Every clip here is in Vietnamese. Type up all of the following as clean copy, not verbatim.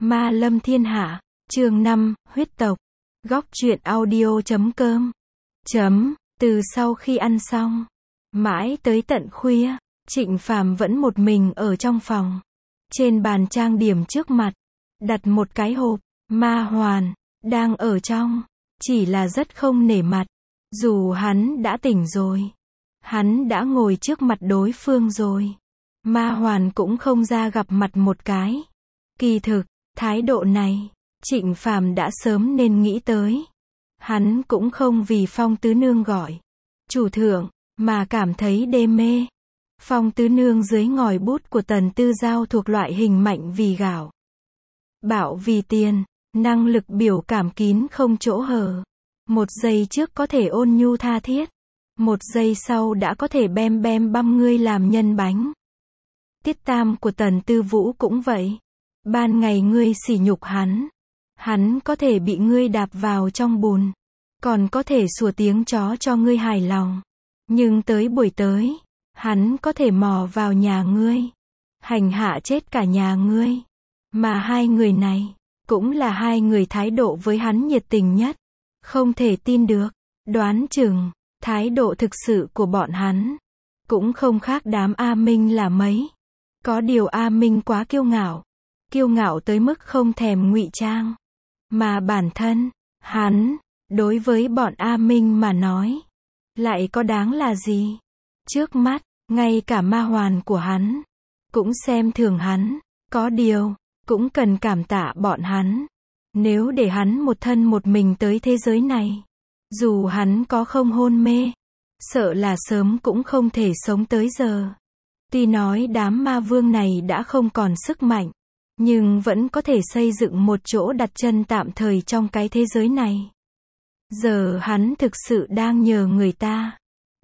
Ma lâm thiên hạ, chương 5, huyết tộc. Góc truyện audio.com. Từ sau khi ăn xong, mãi tới tận khuya, Trịnh Phàm vẫn một mình ở trong phòng. Trên bàn trang điểm trước mặt, đặt một cái hộp, ma hoàn, đang ở trong, chỉ là rất không nể mặt. Dù hắn đã tỉnh rồi, hắn đã ngồi trước mặt đối phương rồi, ma hoàn cũng không ra gặp mặt một cái. Kỳ thực, thái độ này, Trịnh Phàm đã sớm nên nghĩ tới. Hắn cũng không vì Phong Tứ Nương gọi chủ thượng, mà cảm thấy đê mê. Phong Tứ Nương dưới ngòi bút của Tần Tư Giao thuộc loại hình mạnh vì gạo, bạo vì tiền, năng lực biểu cảm kín không chỗ hở. Một giây trước có thể ôn nhu tha thiết, một giây sau đã có thể bem bem băm ngươi làm nhân bánh. Tiết tam của Tần Tư Vũ cũng vậy. Ban ngày ngươi sỉ nhục hắn có thể bị ngươi đạp vào trong bùn, còn có thể sủa tiếng chó cho ngươi hài lòng. Nhưng tới buổi tới, hắn có thể mò vào nhà ngươi, hành hạ chết cả nhà ngươi. Mà hai người này, cũng là hai người thái độ với hắn nhiệt tình nhất. Không thể tin được, đoán chừng, thái độ thực sự của bọn hắn, cũng không khác đám A Minh là mấy. Có điều A Minh quá kiêu ngạo tới mức không thèm ngụy trang. Mà bản thân, hắn, đối với bọn A Minh mà nói, lại có đáng là gì? Trước mắt, ngay cả ma hoàn của hắn, cũng xem thường hắn. Có điều, cũng cần cảm tạ bọn hắn. Nếu để hắn một thân một mình tới thế giới này, dù hắn có không hôn mê, sợ là sớm cũng không thể sống tới giờ. Tuy nói đám ma vương này đã không còn sức mạnh, nhưng vẫn có thể xây dựng một chỗ đặt chân tạm thời trong cái thế giới này. Giờ hắn thực sự đang nhờ người ta.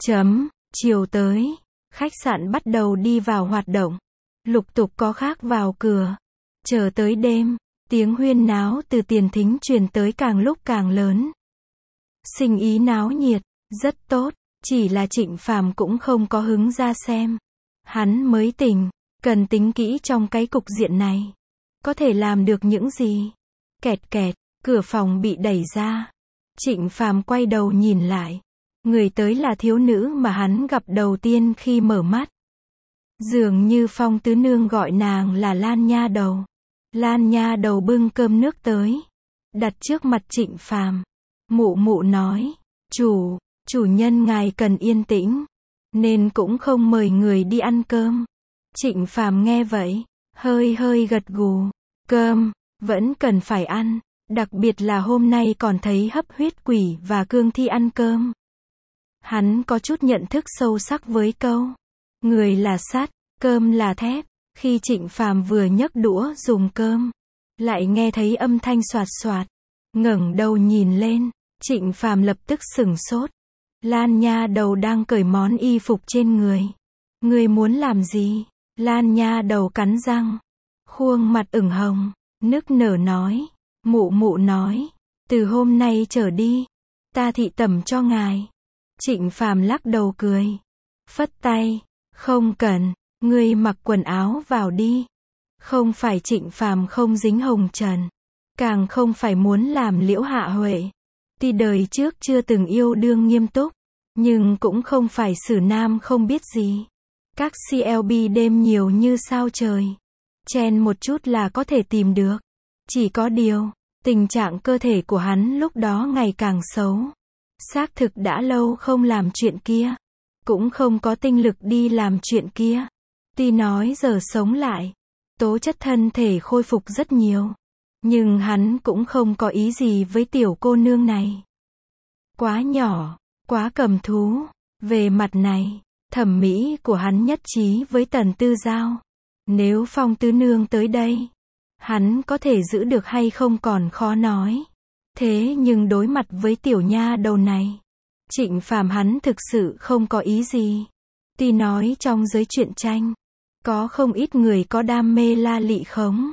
Chiều tới, khách sạn bắt đầu đi vào hoạt động. Lục tục có khác vào cửa. Chờ tới đêm, tiếng huyên náo từ tiền thính truyền tới càng lúc càng lớn. Sinh ý náo nhiệt, rất tốt, chỉ là Trịnh Phàm cũng không có hứng ra xem. Hắn mới tỉnh, cần tính kỹ trong cái cục diện này. Có thể làm được những gì? Kẹt kẹt, cửa phòng bị đẩy ra. Trịnh Phàm quay đầu nhìn lại. Người tới là thiếu nữ mà hắn gặp đầu tiên khi mở mắt. Dường như Phong Tứ Nương gọi nàng là Lan Nha Đầu. Lan Nha Đầu bưng cơm nước tới, đặt trước mặt Trịnh Phàm. Mụ nói, chủ nhân ngài cần yên tĩnh, nên cũng không mời người đi ăn cơm. Trịnh Phàm nghe vậy, hơi gật gù. Cơm, vẫn cần phải ăn, đặc biệt là hôm nay còn thấy hấp huyết quỷ và cương thi ăn cơm. Hắn có chút nhận thức sâu sắc với câu, người là sắt, cơm là thép. Khi Trịnh Phàm vừa nhấc đũa dùng cơm, lại nghe thấy âm thanh xoạt xoạt. Ngẩng đầu nhìn lên, Trịnh Phàm lập tức sửng sốt. Lan Nha Đầu đang cởi món y phục trên người. Ngươi muốn làm gì? Lan Nha Đầu cắn răng, khuôn mặt ửng hồng, nức nở nói. Mụ nói, từ hôm nay trở đi, ta thị tẩm cho ngài. Trịnh Phàm lắc đầu cười, phất tay, không cần. Ngươi mặc quần áo vào đi. Không phải Trịnh Phàm không dính hồng trần, càng không phải muốn làm Liễu Hạ Huệ. Tuy đời trước chưa từng yêu đương nghiêm túc, nhưng cũng không phải xử nam không biết gì. Các CLB đêm nhiều như sao trời, chen một chút là có thể tìm được. Chỉ có điều, tình trạng cơ thể của hắn lúc đó ngày càng xấu. Xác thực đã lâu không làm chuyện kia, cũng không có tinh lực đi làm chuyện kia. Tuy nói giờ sống lại, tố chất thân thể khôi phục rất nhiều, nhưng hắn cũng không có ý gì với tiểu cô nương này. Quá nhỏ, quá cầm thú. Về mặt này, thẩm mỹ của hắn nhất trí với Tần Tư Giao. Nếu Phong Tứ Nương tới đây, hắn có thể giữ được hay không còn khó nói. Thế nhưng đối mặt với tiểu nha đầu này, Trịnh Phàm hắn thực sự không có ý gì. Tuy nói trong giới truyện tranh, có không ít người có đam mê la lị khống.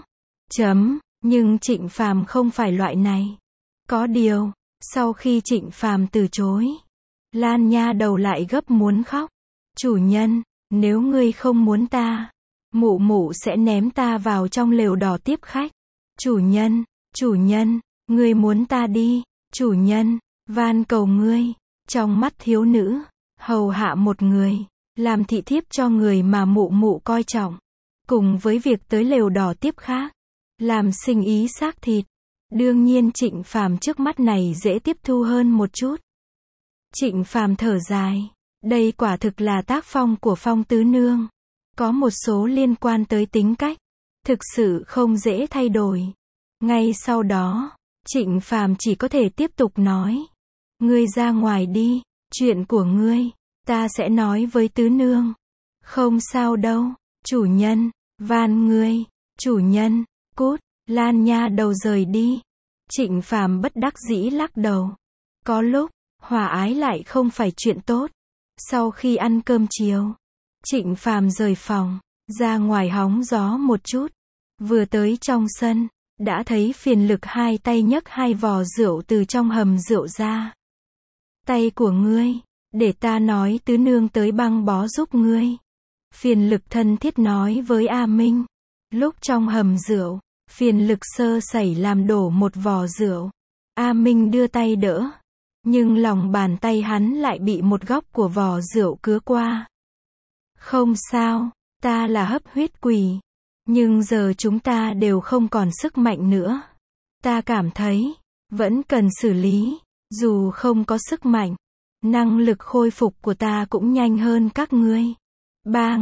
Nhưng Trịnh Phàm không phải loại này. Có điều, sau khi Trịnh Phàm từ chối, Lan Nha Đầu lại gấp muốn khóc. Chủ nhân, nếu ngươi không muốn ta, mụ sẽ ném ta vào trong lều đỏ tiếp khách. Chủ nhân, ngươi muốn ta đi, chủ nhân, van cầu ngươi, trong mắt thiếu nữ, hầu hạ một người, làm thị thiếp cho người mà mụ mụ coi trọng, cùng với việc tới lều đỏ tiếp khác, làm sinh ý xác thịt. Đương nhiên Trịnh Phàm trước mắt này dễ tiếp thu hơn một chút. Trịnh Phàm thở dài, đây quả thực là tác phong của Phong tứ nương, có một số liên quan tới tính cách, thực sự không dễ thay đổi. Ngay sau đó, Trịnh Phàm chỉ có thể tiếp tục nói, ngươi ra ngoài đi, chuyện của ngươi, ta sẽ nói với tứ nương. Không sao đâu, chủ nhân, van ngươi, chủ nhân, cút. Lan nha đầu rời đi. Trịnh Phàm bất đắc dĩ lắc đầu. Có lúc, hòa ái lại không phải chuyện tốt. Sau khi ăn cơm chiều, Trịnh Phàm rời phòng, ra ngoài hóng gió một chút. Vừa tới trong sân, đã thấy Phiền Lực hai tay nhấc hai vò rượu từ trong hầm rượu ra. Tay của ngươi, để ta nói tứ nương tới băng bó giúp ngươi. Phiền Lực thân thiết nói với A Minh. Lúc trong hầm rượu, Phiền Lực sơ sẩy làm đổ một vò rượu. A Minh đưa tay đỡ, nhưng lòng bàn tay hắn lại bị một góc của vò rượu cứa qua. Không sao, ta là hấp huyết quỷ, nhưng giờ chúng ta đều không còn sức mạnh nữa. Ta cảm thấy, vẫn cần xử lý, dù không có sức mạnh, năng lực khôi phục của ta cũng nhanh hơn các ngươi. 3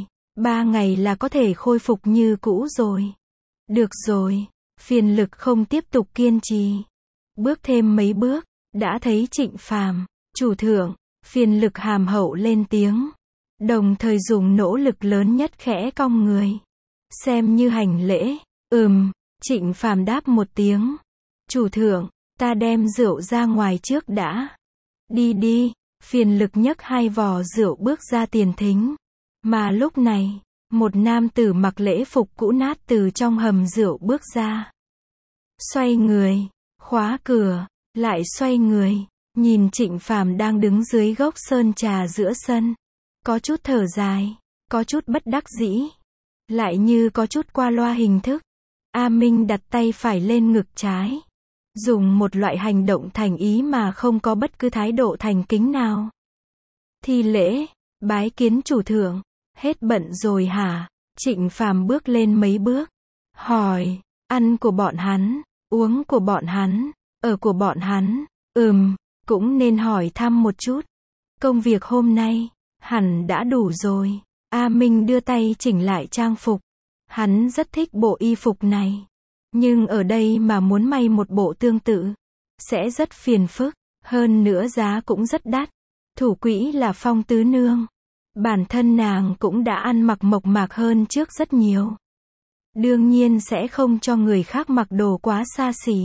ngày là có thể khôi phục như cũ rồi. Được rồi, Phiền Lực không tiếp tục kiên trì. Bước thêm mấy bước, đã thấy Trịnh Phàm, chủ thượng. Phiền Lực hàm hậu lên tiếng, đồng thời dùng nỗ lực lớn nhất khẽ cong người, xem như hành lễ. Trịnh Phàm đáp một tiếng. Chủ thượng, ta đem rượu ra ngoài trước đã. Đi đi. Phiền Lực nhấc hai vò rượu bước ra tiền thính. Mà lúc này, một nam tử mặc lễ phục cũ nát từ trong hầm rượu bước ra. Xoay người, khóa cửa, lại xoay người, nhìn Trịnh Phàm đang đứng dưới gốc sơn trà giữa sân. Có chút thở dài, có chút bất đắc dĩ, lại như có chút qua loa hình thức. A Minh đặt tay phải lên ngực trái, dùng một loại hành động thành ý mà không có bất cứ thái độ thành kính nào. Thi lễ, bái kiến chủ thượng. Hết bận rồi hả? Trịnh Phàm bước lên mấy bước, hỏi, ăn của bọn hắn, uống của bọn hắn, ở của bọn hắn, cũng nên hỏi thăm một chút. Công việc hôm nay, hẳn đã đủ rồi. A Minh đưa tay chỉnh lại trang phục. Hắn rất thích bộ y phục này. Nhưng ở đây mà muốn may một bộ tương tự, sẽ rất phiền phức, hơn nữa giá cũng rất đắt. Thủ quỹ là Phong tứ nương. Bản thân nàng cũng đã ăn mặc mộc mạc hơn trước rất nhiều. Đương nhiên sẽ không cho người khác mặc đồ quá xa xỉ.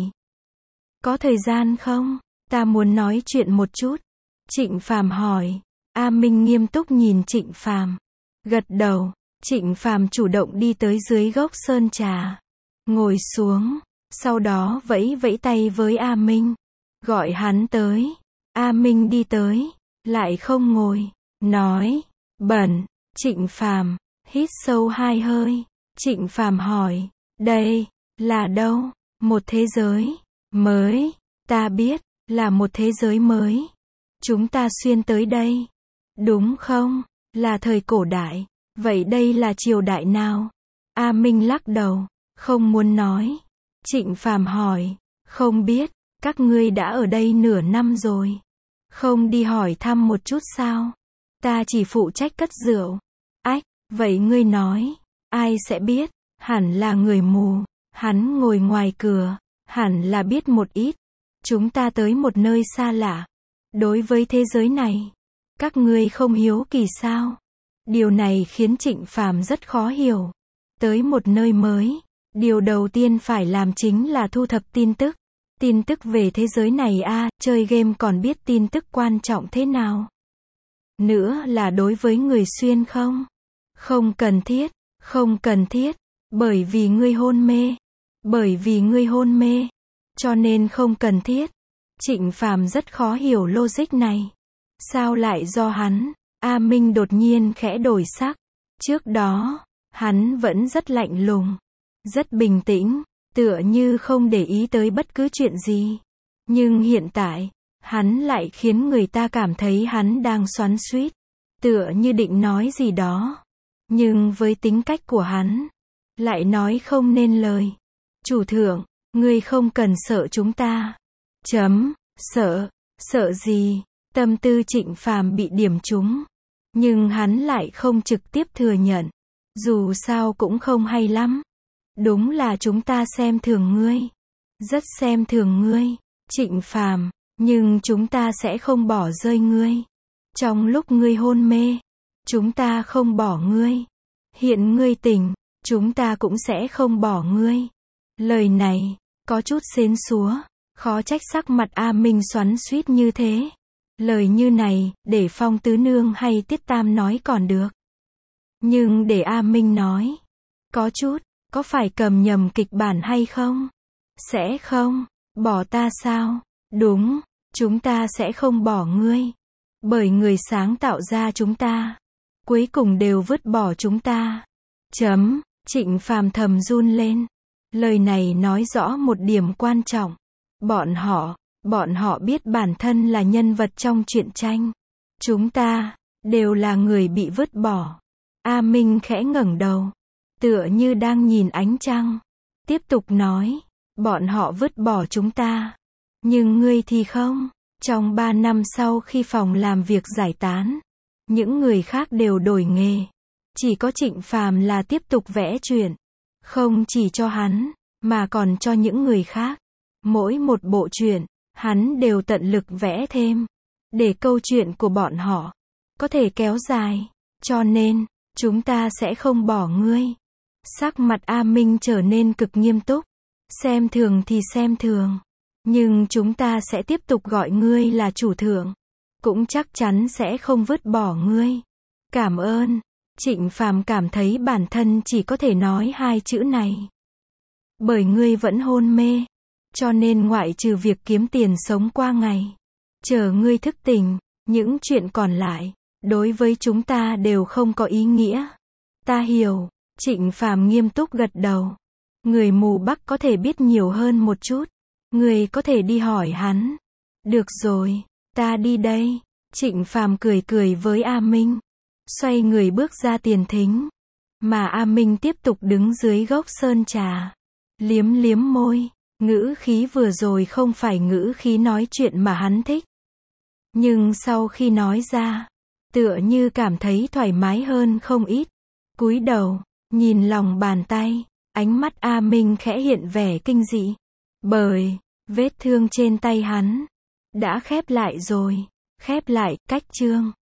Có thời gian không? Ta muốn nói chuyện một chút. Trịnh Phàm hỏi. A Minh nghiêm túc nhìn Trịnh Phàm, gật đầu. Trịnh Phàm chủ động đi tới dưới gốc sơn trà, ngồi xuống, sau đó vẫy vẫy tay với A Minh, gọi hắn tới. A Minh đi tới, lại không ngồi, nói, bẩn. Trịnh Phàm hít sâu 2 hơi. Trịnh Phàm hỏi, đây là đâu? Một thế giới mới. Ta biết, là một thế giới mới. Chúng ta xuyên tới đây, đúng không? Là thời cổ đại. Vậy đây là triều đại nào? A Minh lắc đầu, không muốn nói. Trịnh Phàm hỏi, không biết, các ngươi đã ở đây nửa năm rồi, không đi hỏi thăm một chút sao? Ta chỉ phụ trách cất rượu. Ách, vậy ngươi nói, ai sẽ biết? Hẳn là người mù. Hắn ngồi ngoài cửa, hẳn là biết một ít. Chúng ta tới một nơi xa lạ. Đối với thế giới này, các ngươi không hiếu kỳ sao? Điều này khiến Trịnh Phàm rất khó hiểu. Tới một nơi mới, điều đầu tiên phải làm chính là thu thập tin tức. Tin tức về thế giới này chơi game còn biết tin tức quan trọng thế nào? Nữa là đối với người xuyên không? Không cần thiết, không cần thiết. Bởi vì ngươi hôn mê. Bởi vì ngươi hôn mê. Cho nên không cần thiết. Trịnh Phàm rất khó hiểu logic này. Sao lại do hắn? A Minh đột nhiên khẽ đổi sắc. Trước đó, hắn vẫn rất lạnh lùng, rất bình tĩnh. tựa như không để ý tới bất cứ chuyện gì. Nhưng hiện tại, hắn lại khiến người ta cảm thấy hắn đang xoắn xuýt, tựa như định nói gì đó. Nhưng với tính cách của hắn, lại nói không nên lời. Chủ thượng, ngươi không cần sợ chúng ta. Sợ, sợ gì? Tâm tư Trịnh Phàm bị điểm trúng. Nhưng hắn lại không trực tiếp thừa nhận. Dù sao cũng không hay lắm. Đúng là chúng ta xem thường ngươi. Rất xem thường ngươi, Trịnh Phàm, nhưng chúng ta sẽ không bỏ rơi ngươi. Trong lúc ngươi hôn mê, chúng ta không bỏ ngươi. Hiện ngươi tỉnh, chúng ta cũng sẽ không bỏ ngươi. Lời này, có chút xến xúa, khó trách sắc mặt A Minh xoắn xuýt như thế. Lời như này, để Phong Tứ Nương hay Tiết Tam nói còn được. Nhưng để A Minh nói, có chút, có phải cầm nhầm kịch bản hay không? Sẽ không, bỏ ta sao? Đúng, chúng ta sẽ không bỏ ngươi. Bởi người sáng tạo ra chúng ta, cuối cùng đều vứt bỏ chúng ta. Trịnh Phàm thầm run lên. Lời này nói rõ một điểm quan trọng. Bọn họ biết bản thân là nhân vật trong truyện tranh. Chúng ta, đều là người bị vứt bỏ. A Minh khẽ ngẩng đầu, tựa như đang nhìn ánh trăng. Tiếp tục nói, bọn họ vứt bỏ chúng ta. Nhưng ngươi thì không. Trong 3 năm sau khi phòng làm việc giải tán, những người khác đều đổi nghề. Chỉ có Trịnh Phàm là tiếp tục vẽ truyện. Không chỉ cho hắn, mà còn cho những người khác. Mỗi một bộ truyện, hắn đều tận lực vẽ thêm. Để câu chuyện của bọn họ có thể kéo dài. Cho nên, chúng ta sẽ không bỏ ngươi. Sắc mặt A Minh trở nên cực nghiêm túc. Xem thường thì xem thường. Nhưng chúng ta sẽ tiếp tục gọi ngươi là chủ thượng. Cũng chắc chắn sẽ không vứt bỏ ngươi. Cảm ơn. Trịnh Phàm cảm thấy bản thân chỉ có thể nói 2 chữ này. Bởi ngươi vẫn hôn mê. Cho nên ngoại trừ việc kiếm tiền sống qua ngày, chờ ngươi thức tỉnh, những chuyện còn lại, đối với chúng ta đều không có ý nghĩa. Ta hiểu. Trịnh Phàm nghiêm túc gật đầu. Người mù Bắc có thể biết nhiều hơn một chút. Người có thể đi hỏi hắn. Được rồi, ta đi đây. Trịnh Phàm cười cười với A Minh. Xoay người bước ra tiền thính. Mà A Minh tiếp tục đứng dưới gốc sơn trà. Liếm liếm môi. Ngữ khí vừa rồi không phải ngữ khí nói chuyện mà hắn thích. Nhưng sau khi nói ra, tựa như cảm thấy thoải mái hơn không ít. Cúi đầu, nhìn lòng bàn tay, ánh mắt A Minh khẽ hiện vẻ kinh dị. Bởi, vết thương trên tay hắn, đã khép lại rồi. Khép lại, cách chương.